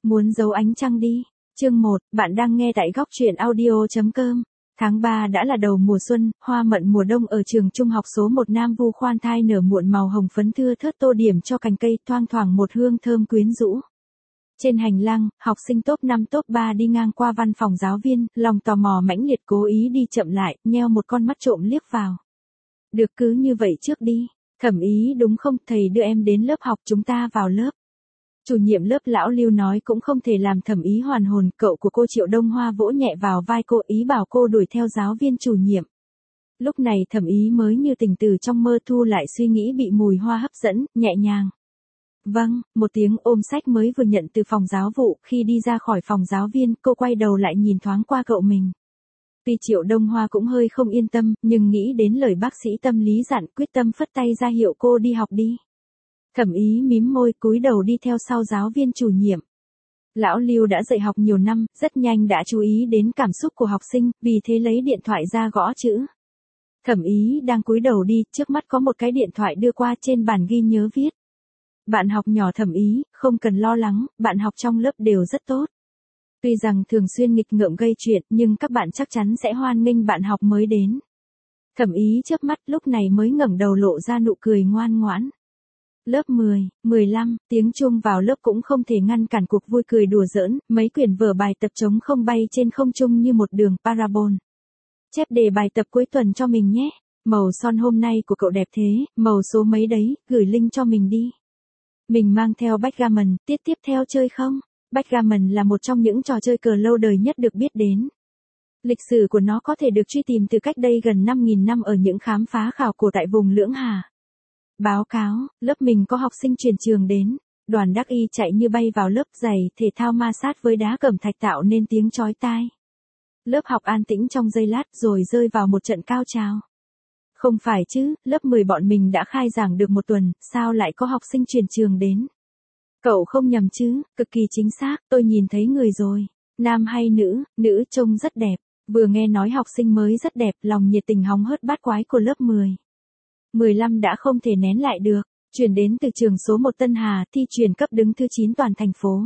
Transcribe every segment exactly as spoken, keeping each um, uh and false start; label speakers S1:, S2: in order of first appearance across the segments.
S1: Muốn giấu ánh trăng đi. Chương một, bạn đang nghe tại góc truyện audio.com. Tháng ba đã là đầu mùa xuân, hoa mận mùa đông ở trường trung học số một Nam Vu khoan thai nở muộn màu hồng phấn thưa thớt tô điểm cho cành cây, thoang thoảng một hương thơm quyến rũ. Trên hành lang, học sinh top năm top ba đi ngang qua văn phòng giáo viên, lòng tò mò mãnh liệt cố ý đi chậm lại, nheo một con mắt trộm liếc vào. Được cứ như vậy trước đi. Thẩm Ý đúng không, thầy đưa em đến lớp học, chúng ta vào lớp. Chủ nhiệm lớp lão Lưu nói cũng không thể làm Thẩm Ý hoàn hồn, cậu của cô Triệu Đông Hoa vỗ nhẹ vào vai cô, ý bảo cô đuổi theo giáo viên chủ nhiệm. Lúc này Thẩm Ý mới như tỉnh từ trong mơ, thu lại suy nghĩ bị mùi hoa hấp dẫn, nhẹ nhàng. Vâng, một tiếng ôm sách mới vừa nhận từ phòng giáo vụ, khi đi ra khỏi phòng giáo viên, cô quay đầu lại nhìn thoáng qua cậu mình. Tuy Triệu Đông Hoa cũng hơi không yên tâm, nhưng nghĩ đến lời bác sĩ tâm lý dặn, quyết tâm phất tay ra hiệu cô đi học đi. Thẩm Ý mím môi cúi đầu đi theo sau giáo viên chủ nhiệm. Lão Lưu đã dạy học nhiều năm, rất nhanh đã chú ý đến cảm xúc của học sinh, vì thế lấy điện thoại ra gõ chữ. Thẩm Ý đang cúi đầu đi, trước mắt có một cái điện thoại đưa qua, trên bàn ghi nhớ viết. Bạn học nhỏ Thẩm Ý, không cần lo lắng, bạn học trong lớp đều rất tốt. Tuy rằng thường xuyên nghịch ngợm gây chuyện, nhưng các bạn chắc chắn sẽ hoan nghênh bạn học mới đến. Thẩm Ý chớp mắt, lúc này mới ngẩng đầu lộ ra nụ cười ngoan ngoãn. Lớp mười, mười lăm, tiếng chuông vào lớp cũng không thể ngăn cản cuộc vui cười đùa giỡn, mấy quyển vở bài tập trống không bay trên không trung như một đường parabol. Chép đề bài tập cuối tuần cho mình nhé, màu son hôm nay của cậu đẹp thế, màu số mấy đấy, gửi link cho mình đi. Mình mang theo backgammon, tiết tiếp theo chơi không? Backgammon là một trong những trò chơi cờ lâu đời nhất được biết đến. Lịch sử của nó có thể được truy tìm từ cách đây gần năm nghìn năm ở những khám phá khảo cổ tại vùng Lưỡng Hà. Báo cáo, lớp mình có học sinh chuyển trường đến. Đoàn Đắc Y chạy như bay vào lớp, giày thể thao ma sát với đá cẩm thạch tạo nên tiếng chói tai. Lớp học an tĩnh trong giây lát rồi rơi vào một trận cao trào. Không phải chứ, lớp mười bọn mình đã khai giảng được một tuần, sao lại có học sinh chuyển trường đến? Cậu không nhầm chứ, cực kỳ chính xác, tôi nhìn thấy người rồi. Nam hay nữ, nữ trông rất đẹp. Vừa nghe nói học sinh mới rất đẹp, lòng nhiệt tình hóng hớt bát quái của lớp mười. mười lăm đã không thể nén lại được, chuyển đến từ trường số một Tân Hà, thi chuyển cấp đứng thứ chín toàn thành phố.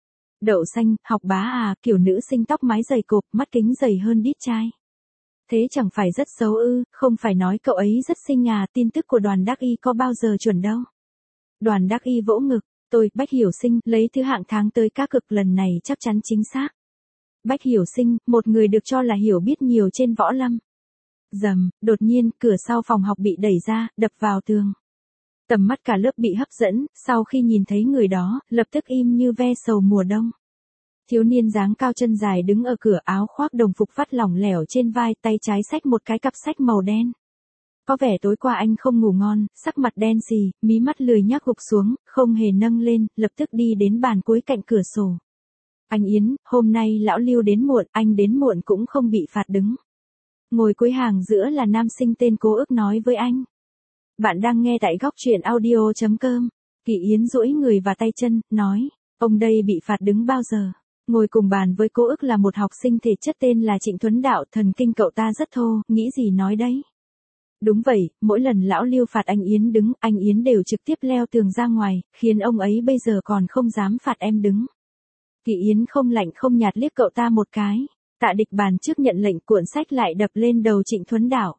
S1: Đậu xanh, học bá à, kiểu nữ sinh tóc mái dày cộp, mắt kính dày hơn đít trai. Thế chẳng phải rất xấu ư, không phải nói cậu ấy rất xinh à, tin tức của Đoàn Đắc Y có bao giờ chuẩn đâu. Đoàn Đắc Y vỗ ngực, tôi, Bách Hiểu Sinh, lấy thứ hạng tháng tới cá cực lần này chắc chắn chính xác. Bách Hiểu Sinh, một người được cho là hiểu biết nhiều trên võ lâm. Rầm, đột nhiên, cửa sau phòng học bị đẩy ra, đập vào tường. Tầm mắt cả lớp bị hấp dẫn, sau khi nhìn thấy người đó, lập tức im như ve sầu mùa đông. Thiếu niên dáng cao chân dài đứng ở cửa, áo khoác đồng phục vắt lỏng lẻo trên vai, tay trái xách một cái cặp sách màu đen. Có vẻ tối qua anh không ngủ ngon, sắc mặt đen xì, mí mắt lười nhác gục xuống, không hề nâng lên, lập tức đi đến bàn cuối cạnh cửa sổ. Anh Yến, hôm nay lão Lưu đến muộn, anh đến muộn cũng không bị phạt đứng. Ngồi cuối hàng giữa là nam sinh tên Cố Ức nói với anh. Bạn đang nghe tại góc truyện audio.com. Kỳ Yến duỗi người và tay chân, nói, ông đây bị phạt đứng bao giờ? Ngồi cùng bàn với Cố Ức là một học sinh thể chất tên là Trịnh Tuấn Đạo, thần kinh cậu ta rất thô, nghĩ gì nói đấy. Đúng vậy, mỗi lần lão Lưu phạt anh Yến đứng, anh Yến đều trực tiếp leo tường ra ngoài, khiến ông ấy bây giờ còn không dám phạt em đứng. Kỳ Yến không lạnh không nhạt liếc cậu ta một cái. Tạ Địch bàn trước nhận lệnh, cuộn sách lại đập lên đầu Trịnh Tuấn Đạo.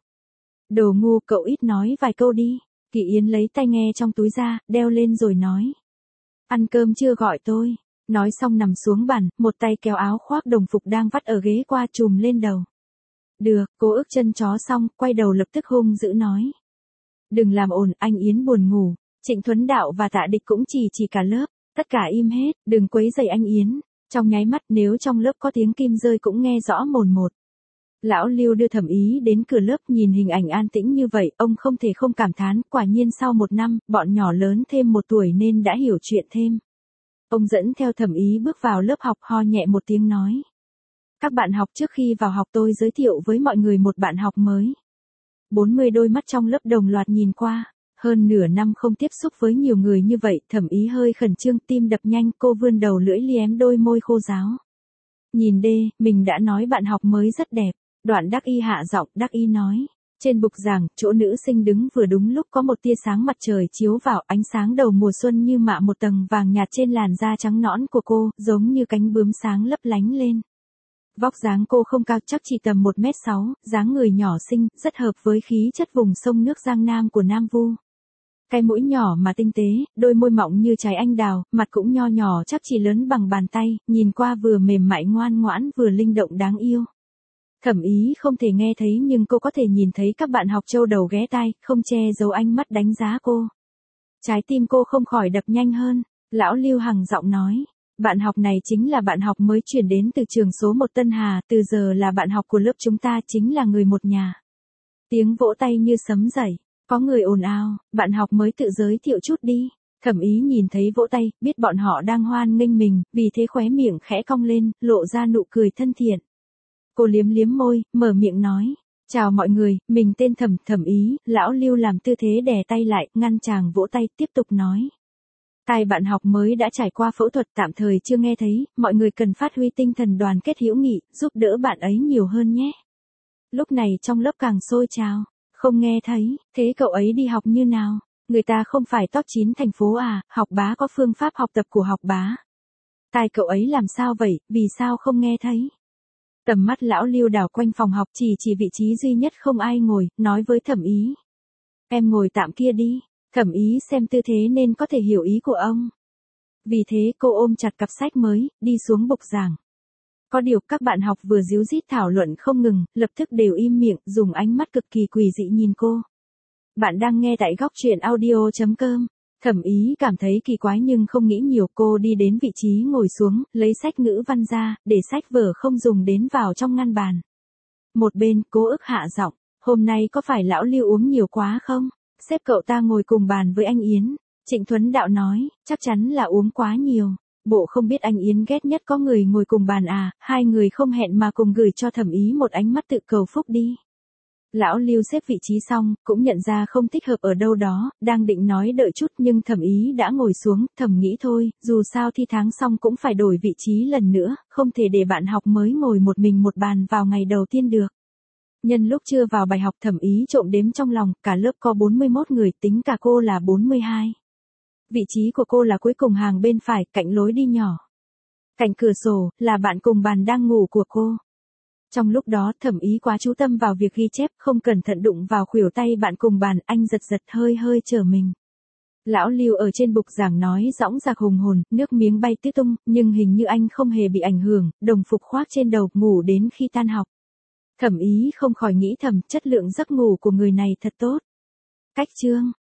S1: Đồ ngu, cậu ít nói vài câu đi. Kỳ Yến lấy tai nghe trong túi ra, đeo lên rồi nói. Ăn cơm chưa gọi tôi. Nói xong nằm xuống bàn, một tay kéo áo khoác đồng phục đang vắt ở ghế qua trùm lên đầu. Được, Cố Ức chân chó xong, quay đầu lập tức hung dữ nói. Đừng làm ồn, anh Yến buồn ngủ. Trịnh Tuấn Đạo và Tạ Địch cũng chỉ chỉ cả lớp, tất cả im hết, đừng quấy rầy anh Yến. Trong nháy mắt, nếu trong lớp có tiếng kim rơi cũng nghe rõ mồn một. Lão Lưu đưa Thẩm Ý đến cửa lớp, nhìn hình ảnh an tĩnh như vậy, ông không thể không cảm thán, quả nhiên sau một năm, bọn nhỏ lớn thêm một tuổi nên đã hiểu chuyện thêm. Ông dẫn theo Thẩm Ý bước vào lớp học, ho nhẹ một tiếng nói. Các bạn học, trước khi vào học tôi giới thiệu với mọi người một bạn học mới. bốn mươi đôi mắt trong lớp đồng loạt nhìn qua. Hơn nửa năm không tiếp xúc với nhiều người như vậy, Thẩm Ý hơi khẩn trương, tim đập nhanh, cô vươn đầu lưỡi liếm đôi môi khô ráo. Nhìn đê, mình đã nói bạn học mới rất đẹp. Đoạn Đắc Y hạ giọng, Đắc Y nói. Trên bục giảng, chỗ nữ sinh đứng vừa đúng lúc có một tia sáng mặt trời chiếu vào, ánh sáng đầu mùa xuân như mạ một tầng vàng nhạt trên làn da trắng nõn của cô, giống như cánh bướm sáng lấp lánh lên. Vóc dáng cô không cao, chắc chỉ tầm một mét sáu, dáng người nhỏ xinh, rất hợp với khí chất vùng sông nước Giang Nam của Nam Vu. Cái mũi nhỏ mà tinh tế, đôi môi mọng như trái anh đào, mặt cũng nho nhỏ chắc chỉ lớn bằng bàn tay, nhìn qua vừa mềm mại ngoan ngoãn vừa linh động đáng yêu. Thẩm Ý không thể nghe thấy nhưng cô có thể nhìn thấy các bạn học châu đầu ghé tai, không che giấu ánh mắt đánh giá cô. Trái tim cô không khỏi đập nhanh hơn. Lão Lưu hằng giọng nói, bạn học này chính là bạn học mới chuyển đến từ trường số một Tân Hà, từ giờ là bạn học của lớp chúng ta, chính là người một nhà. Tiếng vỗ tay như sấm dậy, có người ồn ào, bạn học mới tự giới thiệu chút đi. Thẩm Ý nhìn thấy vỗ tay, biết bọn họ đang hoan nghênh mình, vì thế khóe miệng khẽ cong lên, lộ ra nụ cười thân thiện. Cô liếm liếm môi, mở miệng nói, chào mọi người, mình tên Thẩm, Thẩm Ý. Lão Lưu làm tư thế đè tay lại, ngăn chàng vỗ tay, tiếp tục nói. Tai bạn học mới đã trải qua phẫu thuật, tạm thời chưa nghe thấy, mọi người cần phát huy tinh thần đoàn kết hữu nghị, giúp đỡ bạn ấy nhiều hơn nhé. Lúc này trong lớp càng sôi trào, không nghe thấy, thế cậu ấy đi học như nào? Người ta không phải top chín thành phố à, học bá có phương pháp học tập của học bá. Tai cậu ấy làm sao vậy, vì sao không nghe thấy? Tầm mắt lão Lưu đảo quanh phòng học, chỉ chỉ vị trí duy nhất không ai ngồi, nói với Thẩm Ý. Em ngồi tạm kia đi. Thẩm Ý xem tư thế nên có thể hiểu ý của ông. Vì thế cô ôm chặt cặp sách mới, đi xuống bục giảng. Có điều các bạn học vừa díu dít thảo luận không ngừng, lập tức đều im miệng, dùng ánh mắt cực kỳ quỷ dị nhìn cô. Bạn đang nghe tại góc truyện audio chấm com. Thẩm Ý cảm thấy kỳ quái nhưng không nghĩ nhiều, cô đi đến vị trí ngồi xuống, lấy sách ngữ văn ra, để sách vở không dùng đến vào trong ngăn bàn. Một bên, cô ức hạ giọng, hôm nay có phải lão Lưu uống nhiều quá không? Xếp cậu ta ngồi cùng bàn với anh Yến. Trịnh Thuấn Đạo nói, chắc chắn là uống quá nhiều. Bộ không biết anh Yến ghét nhất có người ngồi cùng bàn à, hai người không hẹn mà cùng gửi cho Thẩm Ý một ánh mắt tự cầu phúc đi. Lão Lưu xếp vị trí xong, cũng nhận ra không thích hợp ở đâu đó, đang định nói đợi chút nhưng Thẩm Ý đã ngồi xuống, thầm nghĩ thôi, dù sao thi tháng xong cũng phải đổi vị trí lần nữa, không thể để bạn học mới ngồi một mình một bàn vào ngày đầu tiên được. Nhân lúc chưa vào bài học, Thẩm Ý trộm đếm trong lòng, cả lớp có bốn mươi mốt người, tính cả cô là bốn mươi hai. Vị trí của cô là cuối cùng hàng bên phải, cạnh lối đi nhỏ. Cạnh cửa sổ, là bạn cùng bàn đang ngủ của cô. Trong lúc đó, Thẩm Ý quá chú tâm vào việc ghi chép, không cẩn thận đụng vào khuỷu tay bạn cùng bàn, anh giật giật hơi hơi trở mình. Lão Lưu ở trên bục giảng nói dõng dạc hùng hồn, nước miếng bay tứ tung, nhưng hình như anh không hề bị ảnh hưởng, đồng phục khoác trên đầu, ngủ đến khi tan học. Thẩm Ý không khỏi nghĩ thầm, chất lượng giấc ngủ của người này thật tốt. Cách chương